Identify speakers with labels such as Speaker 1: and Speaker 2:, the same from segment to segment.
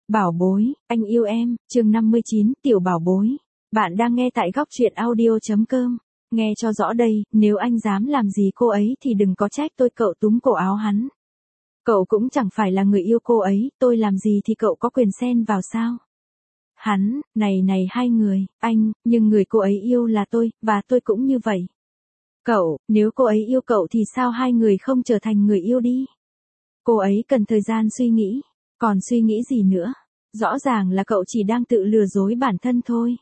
Speaker 1: Bảo bối, anh yêu em, chương 59, tiểu bảo bối. Bạn đang nghe tại góc truyện audio.com. Nghe cho rõ đây, nếu anh dám làm gì cô ấy thì đừng có trách tôi. Cậu túm cổ áo hắn. Cậu cũng chẳng phải là người yêu cô ấy, tôi làm gì thì cậu có quyền xen vào sao? Hắn, này hai người, anh, nhưng người cô ấy yêu là tôi, và tôi cũng như vậy. Cậu, nếu cô ấy yêu cậu thì sao hai người không trở thành người yêu đi? Cô ấy cần thời gian suy nghĩ. Còn suy nghĩ gì nữa? Rõ ràng là cậu chỉ đang tự lừa dối bản thân thôi.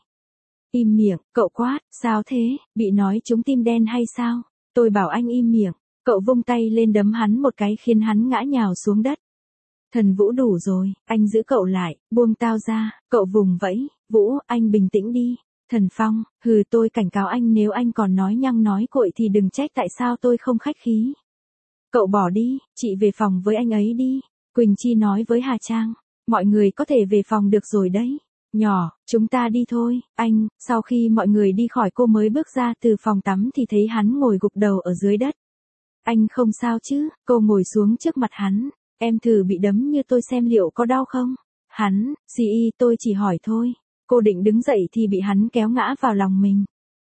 Speaker 1: Im miệng, cậu quát, sao thế, bị nói trúng tim đen hay sao? Tôi bảo anh im miệng, cậu vung tay lên đấm hắn một cái khiến hắn ngã nhào xuống đất. Thần Vũ đủ rồi, anh giữ cậu lại, buông tao ra, cậu vùng vẫy, Vũ, anh bình tĩnh đi. Thần Phong, tôi cảnh cáo anh nếu anh còn nói nhăng nói cuội thì đừng trách tại sao tôi không khách khí. Cậu bỏ đi, chị về phòng với anh ấy đi. Quỳnh Chi nói với Hà Trang, mọi người có thể về phòng được rồi đấy. Nhỏ, chúng ta đi thôi, anh. Sau khi mọi người đi khỏi cô mới bước ra từ phòng tắm thì thấy hắn ngồi gục đầu ở dưới đất. Anh không sao chứ? Cô ngồi xuống trước mặt hắn. Em thử bị đấm như tôi xem liệu có đau không? Hắn, tôi chỉ hỏi thôi. Cô định đứng dậy thì bị hắn kéo ngã vào lòng mình.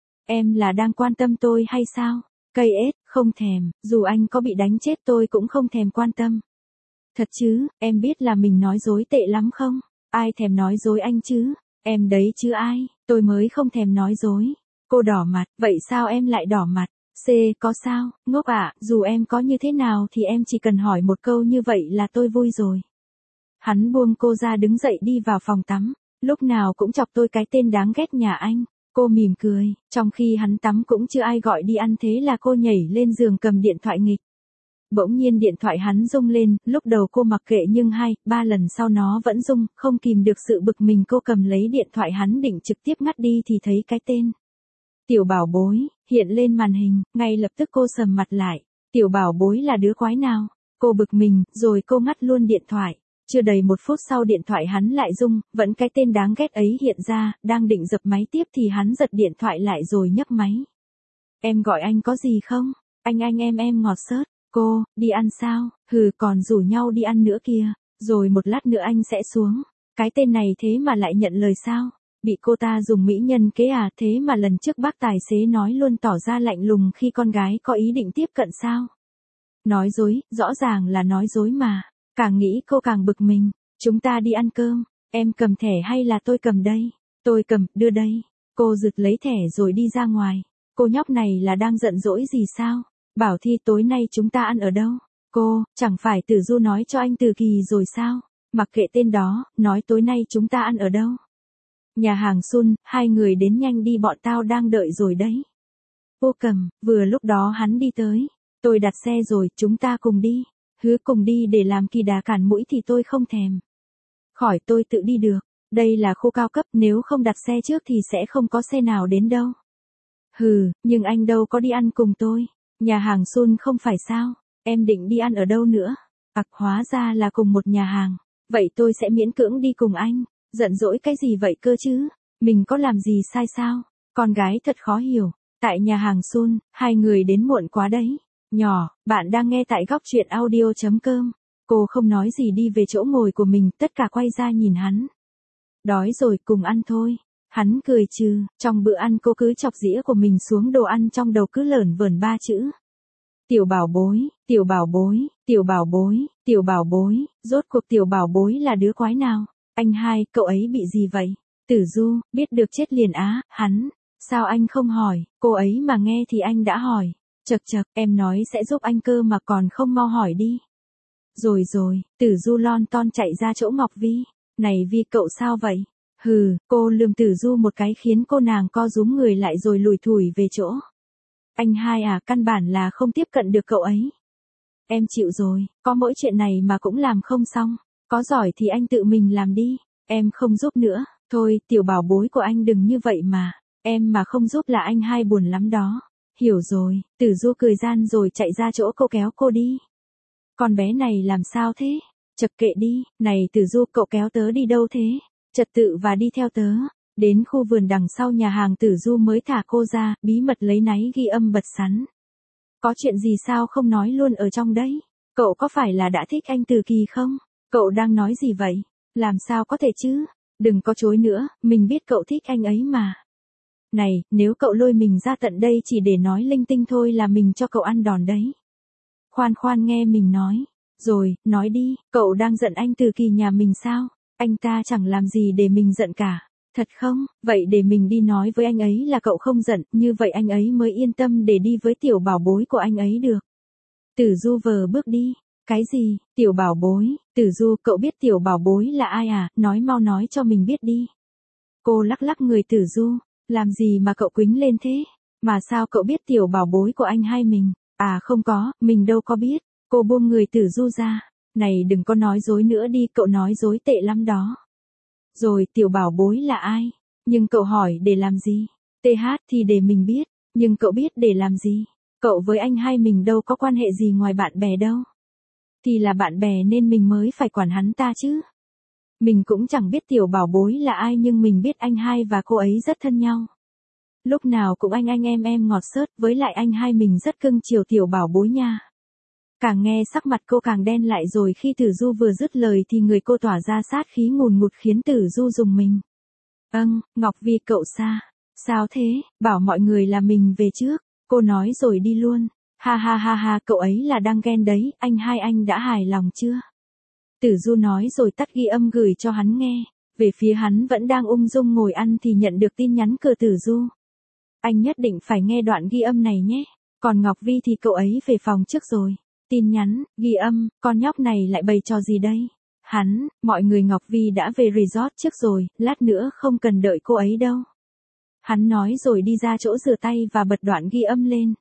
Speaker 1: Em là đang quan tâm tôi hay sao? Cây ếch, không thèm, dù anh có bị đánh chết tôi cũng không thèm quan tâm. Thật chứ, em biết là mình nói dối tệ lắm không? Ai thèm nói dối anh chứ? Em đấy chứ ai, tôi mới không thèm nói dối. Cô đỏ mặt, vậy sao em lại đỏ mặt? Có sao, ngốc ạ, dù em có như thế nào thì em chỉ cần hỏi một câu như vậy là tôi vui rồi. Hắn buông cô ra đứng dậy đi vào phòng tắm, lúc nào cũng chọc tôi cái tên đáng ghét nhà anh. Cô mỉm cười, trong khi hắn tắm cũng chưa ai gọi đi ăn thế là cô nhảy lên giường cầm điện thoại nghịch. Bỗng nhiên điện thoại hắn rung lên, lúc đầu cô mặc kệ nhưng 2-3 lần sau nó vẫn rung, không kìm được sự bực mình cô cầm lấy điện thoại hắn định trực tiếp ngắt đi thì thấy cái tên. Tiểu bảo bối, hiện lên màn hình, ngay lập tức cô sầm mặt lại. Tiểu bảo bối là đứa quái nào? Cô bực mình, rồi cô ngắt luôn điện thoại. Chưa đầy 1 phút sau điện thoại hắn lại rung, vẫn cái tên đáng ghét ấy hiện ra, đang định dập máy tiếp thì hắn giật điện thoại lại rồi nhấc máy. Em gọi anh có gì không? Anh em ngọt xớt. Cô, đi ăn sao? Còn rủ nhau đi ăn nữa kìa, rồi một lát nữa anh sẽ xuống. Cái tên này thế mà lại nhận lời sao? Bị cô ta dùng mỹ nhân kế à? Thế mà lần trước bác tài xế nói luôn tỏ ra lạnh lùng khi con gái có ý định tiếp cận sao? Nói dối, rõ ràng là nói dối mà. Càng nghĩ cô càng bực mình. Chúng ta đi ăn cơm, em cầm thẻ hay là tôi cầm đây? Tôi cầm, đưa đây. Cô giật lấy thẻ rồi đi ra ngoài. Cô nhóc này là đang giận dỗi gì sao? Bảo Thi tối nay chúng ta ăn ở đâu? Cô, chẳng phải Tử Du nói cho anh Từ Kỳ rồi sao? Mặc kệ tên đó, nói tối nay chúng ta ăn ở đâu? Nhà hàng Sun, hai người đến nhanh đi bọn tao đang đợi rồi đấy. Cô cầm, vừa lúc đó hắn đi tới. Tôi đặt xe rồi, chúng ta cùng đi. Cùng đi để làm kỳ đà cản mũi thì tôi không thèm. Khỏi tôi tự đi được. Đây là khu cao cấp, nếu không đặt xe trước thì sẽ không có xe nào đến đâu. Nhưng anh đâu có đi ăn cùng tôi. Nhà hàng Sun không phải sao? Em định đi ăn ở đâu nữa? Hóa ra là cùng một nhà hàng. Vậy tôi sẽ miễn cưỡng đi cùng anh. Giận dỗi cái gì vậy cơ chứ? Mình có làm gì sai sao? Con gái thật khó hiểu. Tại nhà hàng Sun, hai người đến muộn quá đấy. Nhỏ, bạn đang nghe tại góc truyện audio.com. Cô không nói gì đi về chỗ ngồi của mình, tất cả quay ra nhìn hắn. Đói rồi, cùng ăn thôi. Hắn cười trừ, trong bữa ăn cô cứ chọc dĩa của mình xuống đồ ăn trong đầu cứ lởn vởn 3 chữ. Tiểu bảo bối, tiểu bảo bối, tiểu bảo bối, tiểu bảo bối, rốt cuộc tiểu bảo bối là đứa quái nào? Anh hai, cậu ấy bị gì vậy? Tử Du, biết được chết liền á, hắn. Sao anh không hỏi, cô ấy mà nghe thì anh đã hỏi. Chậc, em nói sẽ giúp anh cơ mà còn không mau hỏi đi. Rồi, Tử Du lon ton chạy ra chỗ Ngọc Vi. Này Vi cậu sao vậy? Cô lườm Tử Du một cái khiến cô nàng co rúm người lại rồi lủi thủi về chỗ. Anh hai à, căn bản là không tiếp cận được cậu ấy. Em chịu rồi, có mỗi chuyện này mà cũng làm không xong. Có giỏi thì anh tự mình làm đi, em không giúp nữa. Thôi, tiểu bảo bối của anh đừng như vậy mà. Em mà không giúp là anh hai buồn lắm đó. Hiểu rồi, Tử Du cười gian rồi chạy ra chỗ cô kéo cô đi. Con bé này làm sao thế? Chậc kệ đi, này Tử Du cậu kéo tớ đi đâu thế? Trật tự và đi theo tớ. Đến khu vườn đằng sau nhà hàng Tử Du mới thả cô ra, bí mật lấy náy ghi âm bật sắn. Có chuyện gì sao không nói luôn ở trong đấy? Cậu có phải là đã thích anh Từ Kỳ không? Cậu đang nói gì vậy? Làm sao có thể chứ? Đừng có chối nữa, mình biết cậu thích anh ấy mà. Này, nếu cậu lôi mình ra tận đây chỉ để nói linh tinh thôi là mình cho cậu ăn đòn đấy. Khoan khoan nghe mình nói. Rồi, nói đi, cậu đang giận anh Từ Kỳ nhà mình sao? Anh ta chẳng làm gì để mình giận cả. Thật không? Vậy để mình đi nói với anh ấy là cậu không giận, như vậy anh ấy mới yên tâm để đi với tiểu bảo bối của anh ấy được. Tử Du vờ bước đi. Cái gì? Tiểu bảo bối? Tử Du, cậu biết tiểu bảo bối là ai à? Nói mau nói cho mình biết đi. Cô lắc lắc người Tử Du. Làm gì mà cậu quýnh lên thế? Mà sao cậu biết tiểu bảo bối của anh hai mình? À không có, mình đâu có biết. Cô buông người Tử Du ra. Này đừng có nói dối nữa đi, cậu nói dối tệ lắm đó. Rồi, tiểu bảo bối là ai? Nhưng cậu hỏi để làm gì? TH thì để mình biết, nhưng cậu biết để làm gì? Cậu với anh hai mình đâu có quan hệ gì ngoài bạn bè đâu. Thì là bạn bè nên mình mới phải quản hắn ta chứ. Mình cũng chẳng biết tiểu bảo bối là ai nhưng mình biết anh hai và cô ấy rất thân nhau. Lúc nào cũng anh em ngọt xớt, với lại anh hai mình rất cưng chiều tiểu bảo bối nha. Càng nghe sắc mặt cô càng đen lại rồi khi Tử Du vừa dứt lời thì người cô tỏa ra sát khí ngùn ngụt khiến Tử Du rùng mình. Ngọc Vi cậu xa. Sao thế, bảo mọi người là mình về trước, cô nói rồi đi luôn. Ha ha ha ha, cậu ấy là đang ghen đấy, anh hai anh đã hài lòng chưa? Tử Du nói rồi tắt ghi âm gửi cho hắn nghe. Về phía hắn vẫn đang ung dung ngồi ăn thì nhận được tin nhắn của Tử Du. Anh nhất định phải nghe đoạn ghi âm này nhé. Còn Ngọc Vi thì cậu ấy về phòng trước rồi. Tin nhắn, ghi âm, con nhóc này lại bày trò gì đây? Mọi người Ngọc Vi đã về resort trước rồi, lát nữa không cần đợi cô ấy đâu. Hắn nói rồi đi ra chỗ rửa tay và bật đoạn ghi âm lên.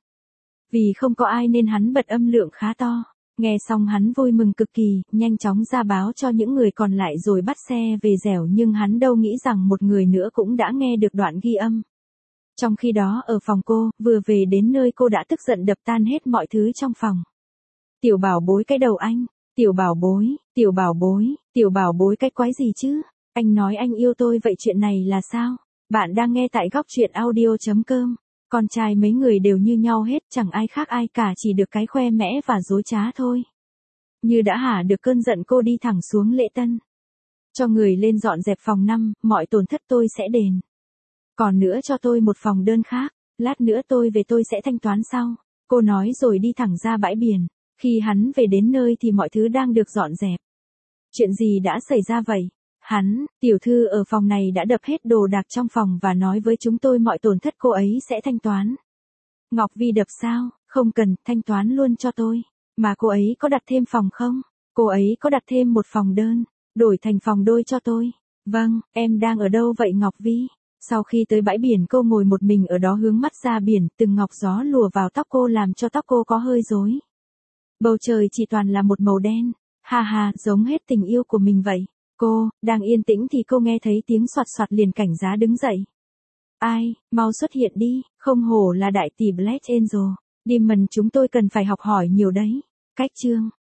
Speaker 1: Vì không có ai nên hắn bật âm lượng khá to. Nghe xong hắn vui mừng cực kỳ, nhanh chóng ra báo cho những người còn lại rồi bắt xe về dẻo nhưng hắn đâu nghĩ rằng một người nữa cũng đã nghe được đoạn ghi âm. Trong khi đó ở phòng cô, vừa về đến nơi cô đã tức giận đập tan hết mọi thứ trong phòng. Tiểu bảo bối cái đầu anh, tiểu bảo bối, tiểu bảo bối, tiểu bảo bối cái quái gì chứ? Anh nói anh yêu tôi vậy chuyện này là sao? Bạn đang nghe tại góc truyện audio.com. Con trai mấy người đều như nhau hết, chẳng ai khác ai cả, chỉ được cái khoe mẽ và dối trá thôi. Như đã hả được cơn giận cô đi thẳng xuống lễ tân. Cho người lên dọn dẹp phòng 5, mọi tổn thất tôi sẽ đền. Còn nữa cho tôi một phòng đơn khác, lát nữa tôi về tôi sẽ thanh toán sau. Cô nói rồi đi thẳng ra bãi biển. Khi hắn về đến nơi thì mọi thứ đang được dọn dẹp. Chuyện gì đã xảy ra vậy? Tiểu thư ở phòng này đã đập hết đồ đạc trong phòng và nói với chúng tôi mọi tổn thất cô ấy sẽ thanh toán. Ngọc Vi đập sao? Không cần, thanh toán luôn cho tôi. Mà cô ấy có đặt thêm phòng không? Cô ấy có đặt thêm một phòng đơn, đổi thành phòng đôi cho tôi. Vâng, em đang ở đâu vậy Ngọc Vi? Sau khi tới bãi biển cô ngồi một mình ở đó hướng mắt ra biển, từng ngọc gió lùa vào tóc cô làm cho tóc cô có hơi rối. Bầu trời chỉ toàn là một màu đen. Ha ha, giống hết tình yêu của mình vậy. Cô, đang yên tĩnh thì cô nghe thấy tiếng soạt soạt liền cảnh giá đứng dậy. Ai, mau xuất hiện đi, không hổ là đại tỷ Black Angel. Demon chúng tôi cần phải học hỏi nhiều đấy. Cách chương.